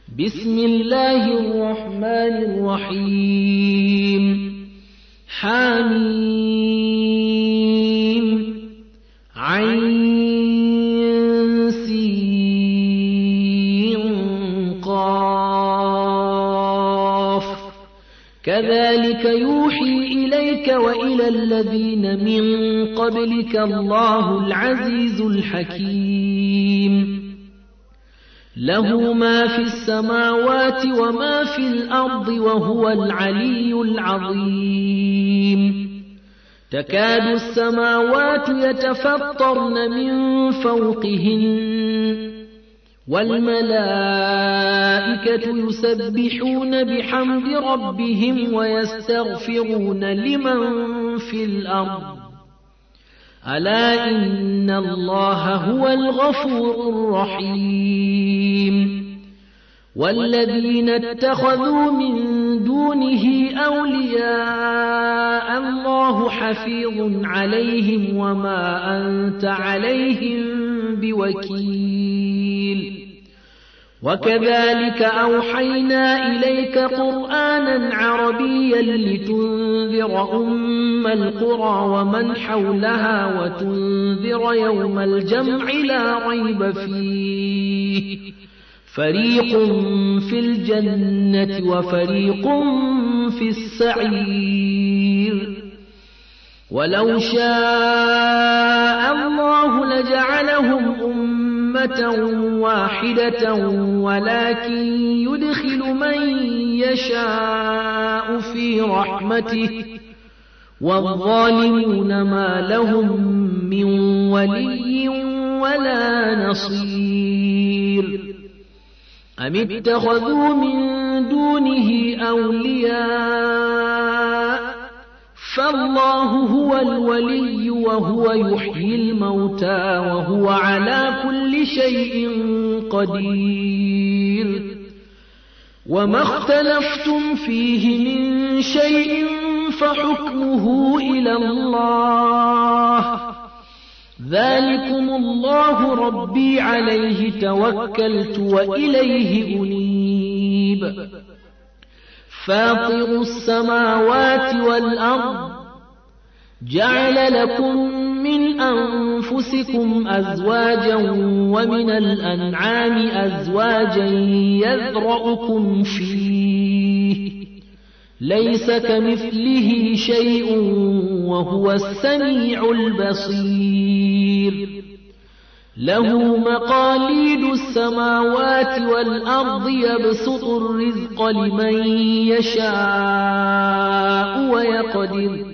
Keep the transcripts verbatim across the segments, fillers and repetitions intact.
بسم الله الرحمن الرحيم حميم عين سين قاف كذلك يوحي إليك وإلى الذين من قبلك الله العزيز الحكيم له ما في السماوات وما في الأرض وهو العلي العظيم تكاد السماوات يتفطرن من فوقهن والملائكة يسبحون بحمد ربهم ويستغفرون لمن في الأرض ألا إن الله هو الغفور الرحيم والذين اتخذوا من دونه أولياء الله حفيظ عليهم وما أنت عليهم بوكيل وكذلك أوحينا إليك قرآنا عربيا لتنذر أم القرى ومن حولها وتنذر يوم الجمع لا ريب فيه فريق في الجنة وفريق في السعير ولو شاء الله لجعلهم أمة واحدة ولكن يدخل من يشاء في رحمته والظالمون ما لهم من ولي ولا نصير أم اتخذوا من دونه أولياء فالله هو الولي وهو يحيي الموتى وهو على كل شيء قدير وما اختلفتم فيه من شيء فحكمه إلى الله ذلكم الله ربي عليه توكلت وإليه أنيب فاطر السماوات والأرض جعل لكم من أنفسكم أزواجا ومن الأنعام أزواجا يذرأكم فيه ليس كمثله شيء وهو السميع البصير له مقاليد السماوات والأرض يبسط الرزق لمن يشاء ويقدر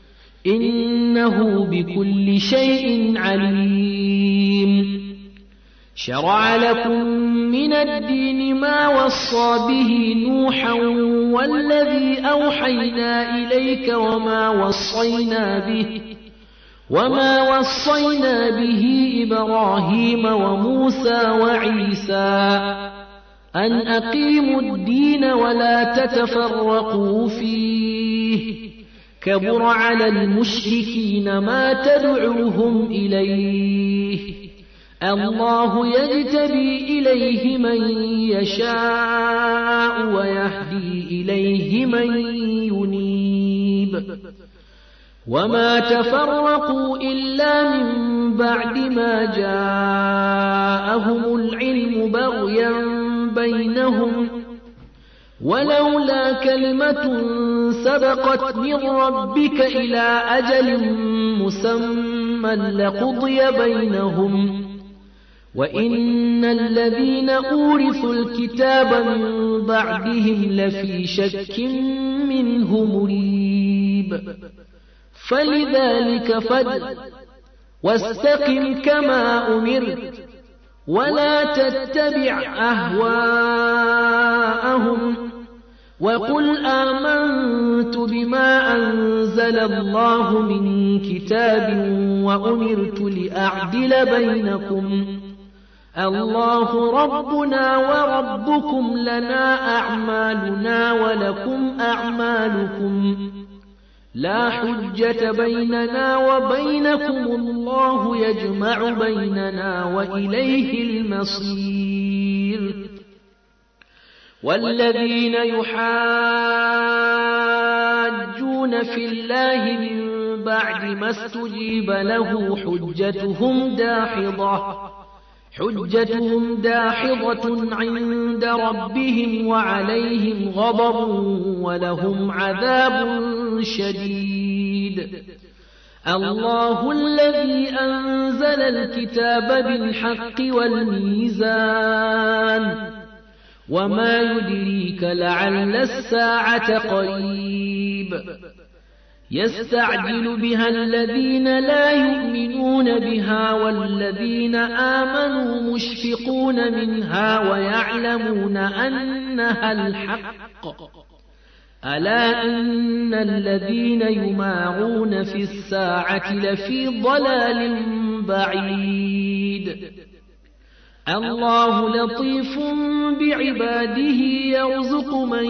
إنه بكل شيء عليم شرع لكم من الدين ما وصى به نوحا والذي أوحينا إليك وما وصينا به وما وصينا به إبراهيم وموسى وعيسى أن أقيموا الدين ولا تتفرقوا فيه كبر على المشركين ما تدعوهم إليه الله يجتبي إليه من يشاء ويهدي إليه من ينيب وما تفرقوا إلا من بعد ما جاءهم العلم بغيا بينهم ولولا كلمة سبقت من ربك إلى أجل مسمى لقضي بينهم وإن الذين أورثوا الكتاب من بعدهم لفي شك منه مريب فلذلك فادع واستقم كما أمرت ولا تتبع أهواءهم وقل آمنت بما أنزل الله من كتاب وأمرت لأعدل بينكم الله ربنا وربكم لنا أعمالنا ولكم أعمالكم لا حجة بيننا وبينكم الله يجمع بيننا وإليه المصير والذين يحاجون في الله من بعد ما استجيب له حجتهم داحضة حجتهم داحضة عند ربهم وعليهم غضب ولهم عذاب شديد. الله الذي أنزل الكتاب بالحق والميزان وما يدريك لعل الساعة قريب. يستعجل بها الذين لا يؤمنون بها والذين آمنوا مشفقون منها ويعلمون أنها الحق. ألا إن الذين يمارون في الساعة لفي ضلال بعيد. الله لطيف بعباده يرزق من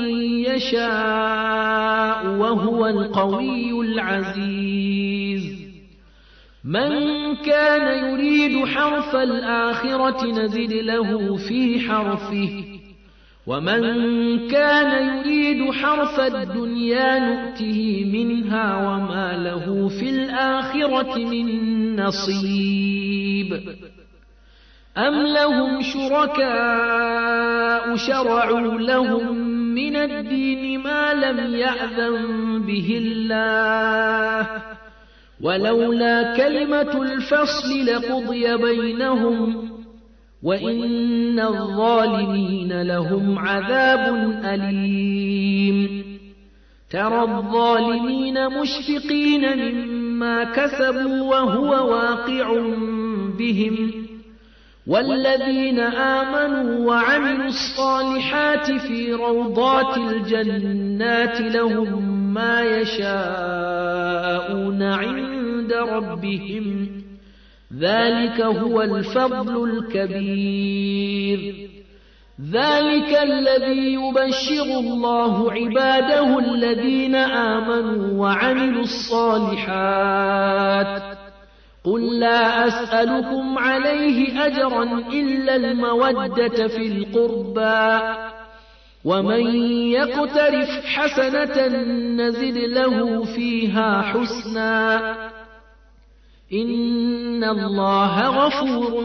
يشاء وهو القوي العزيز. من كان يريد حرث الآخرة نزد له في حرثه ومن كان يريد حرث الدنيا نؤته منها وما له في الآخرة من نصيب. أم لهم شركاء شرعوا لهم من الدين ما لم يأذن به الله ولولا كلمة الفصل لقضي بينهم وإن الظالمين لهم عذاب أليم. ترى الظالمين مشفقين مما كسبوا وهو واقع بهم والذين آمنوا وعملوا الصالحات في روضات الجنات لهم ما يشاءون عند ربهم ذلك هو الفضل الكبير. ذلك الذي يبشر الله عباده الذين آمنوا وعملوا الصالحات. قل لا أسألكم عليه أجرا إلا المودة في القربى ومن يقترف حسنة نزد له فيها حسنا إن الله غفور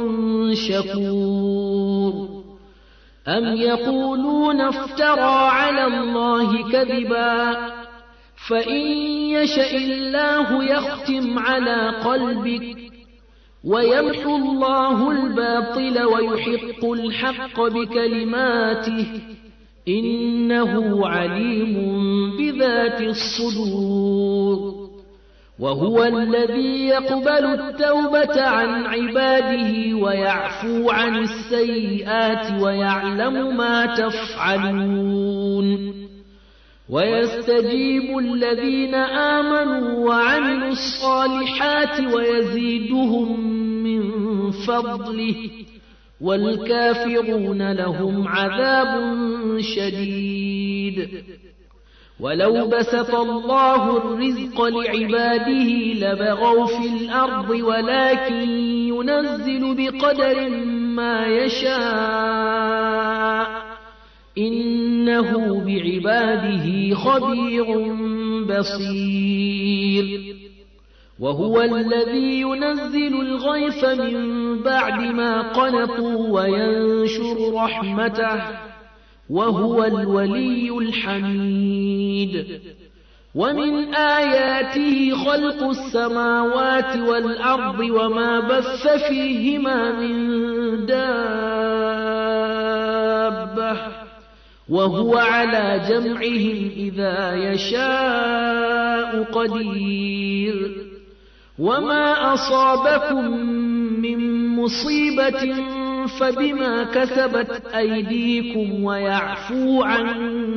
شكور. أم يقولون افترى على الله كذبا فإن يشأ الله يختم على قلبك ويمحو الله الباطل ويحق الحق بكلماته إنه عليم بذات الصدور. وهو الذي يقبل التوبة عن عباده ويعفو عن السيئات ويعلم ما تفعلون. ويستجيب الذين آمنوا وعملوا الصالحات ويزيدهم من فضله والكافرون لهم عذاب شديد. ولو بسط الله الرزق لعباده لبغوا في الأرض ولكن ينزل بقدر ما يشاء إنه بعباده خبير بصير. وهو الذي ينزل الغيث من بعد ما قنطوا وينشر رحمته وهو الولي الحميد. ومن آياته خلق السماوات والأرض وما بث فيهما من دابة وهو على جمعهم إذا يشاء قدير. وما أصابكم من مصيبة فبما كسبت أيديكم ويعفو عن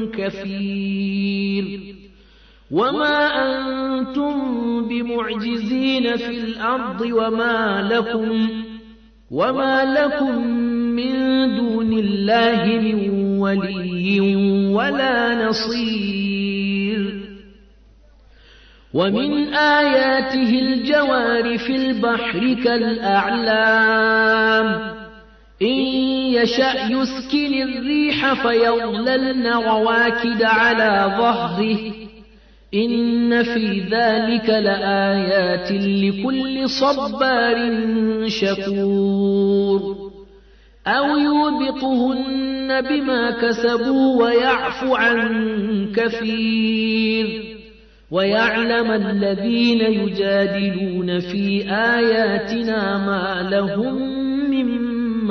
كثير. وما أنتم بمعجزين في الأرض وما لكم وما لكم من دون الله من ولي ولا نصير. ومن آياته الجوار في البحر كالأعلام إن يشأ يسكن الريح فيظللن رواكد على ظهره إن في ذلك لآيات لكل صبار شكور أو يوبقهن بما كسبوا ويعفو عن كثير ويعلم الذين يجادلون في آياتنا ما لهم من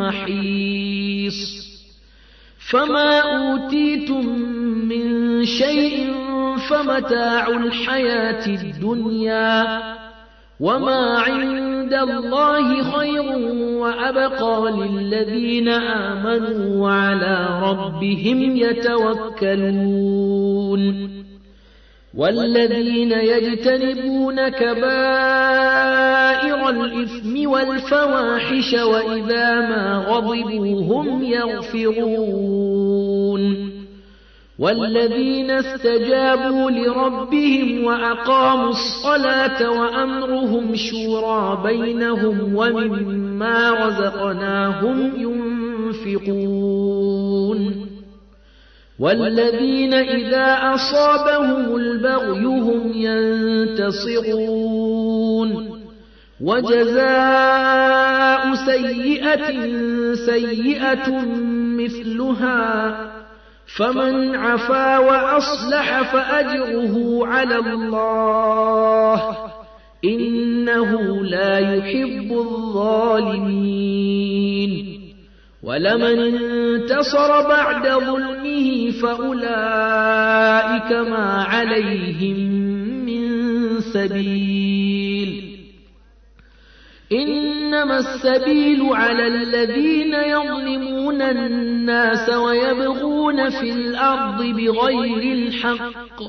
محيص فما أوتيتم من شيء فمتاع الحياة الدنيا وما عند الله خير وأبقى للذين آمنوا وعلى ربهم يتوكلون والذين يجتنبون كبائر الإثم والفواحش وإذا ما غضبوا هم يغفرون والذين استجابوا لربهم وأقاموا الصلاة وأمرهم شورى بينهم ومما رزقناهم ينفقون والذين إذا أصابهم البغي هم ينتصرون وجزاء سيئة سيئة مثلها فمن عفا وأصلح فأجره على الله إنه لا يحب الظالمين ولمن انتصر بعد ظلمه فأولئك ما عليهم من سبيل إنما السبيل على الذين يظلمون الناس ويبغون في الأرض بغير الحق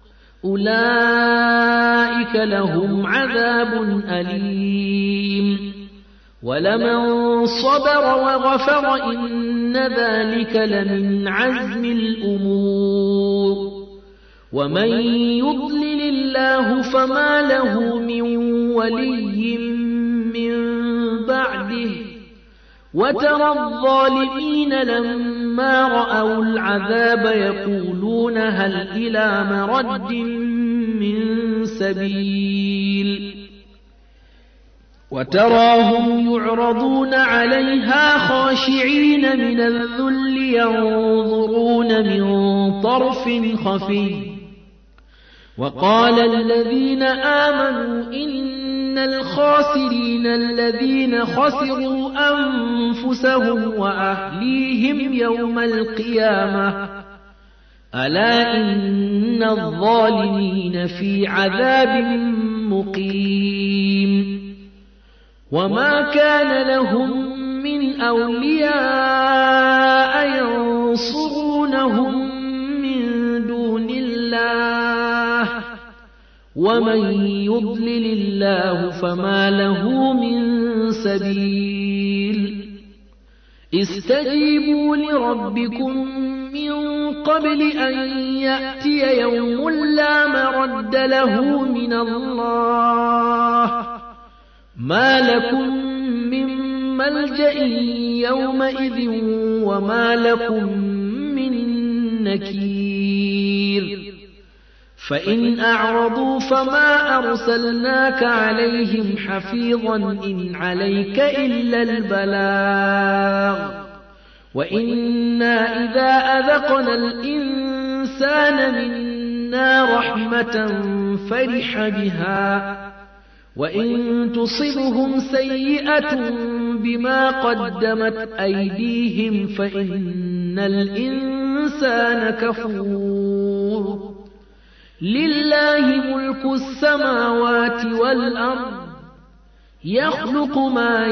أولئك لهم عذاب أليم ولمن صبر وغفر إن ذلك لمن عزم الأمور ومن يضلل الله فما له من ولي من بعده وترى الظالمين لما رأوا العذاب يقولون هل إلى مرد من سبيل وتراهم يعرضون عليها خاشعين من الذل ينظرون من طرف خفي وقال الذين آمنوا إن الخاسرين الذين خسروا أنفسهم وأهليهم يوم القيامة ألا إن الظالمين في عذاب مقيم وما كان لهم من أولياء ينصرونهم من دون الله ومن يضلل الله فما له من سبيل استجيبوا لربكم من قبل أن يأتي يوم لا مرد له من الله ما لكم من ملجأ يومئذ وما لكم من نكير فإن أعرضوا فما أرسلناك عليهم حفيظا إن عليك إلا البلاغ وإنا إذا أذقنا الإنسان منا رحمة فرح بها وإن تصبهم سيئة بما قدمت أيديهم فإن الإنسان كفور لله ملك السماوات والأرض يخلق ما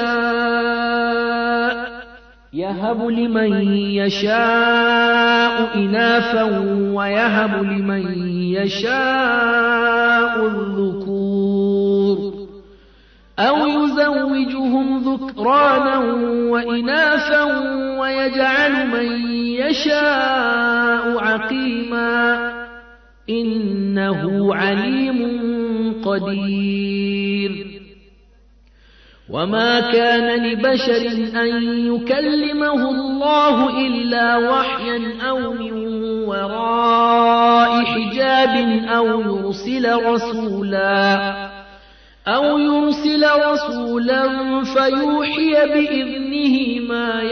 يشاء يهب لمن يشاء إناثا ويهب لمن يشاء الذكور أو يزوجهم ذكرانا وإناثا ويجعل من يشاء عقيما إنه عليم قدير وما كان لبشر أن يكلمه الله إلا وحيا أو من وراء حجاب أو يرسل رسولا أو يرسل رسولا فيوحي بإذنه ما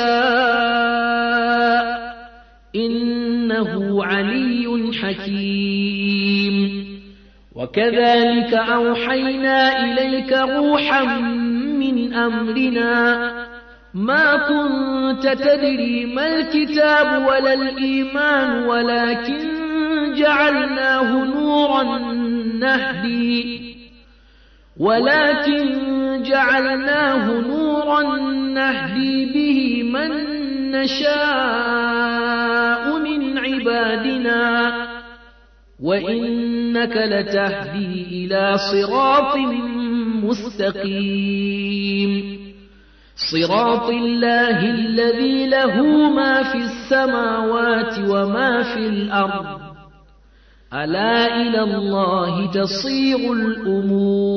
يشاء إنه علي حكيم. وكذلك أوحينا إليك روحا من أمرنا ما كنت تدري ما الكتاب ولا الإيمان ولكن جعلناه نورا نهدي ولكن جعلناه نورا نهدي به من نشاء من عبادنا وإنك لتهدي إلى صراط مستقيم صراط الله الذي له ما في السماوات وما في الأرض ألا إلى الله تصير الأمور.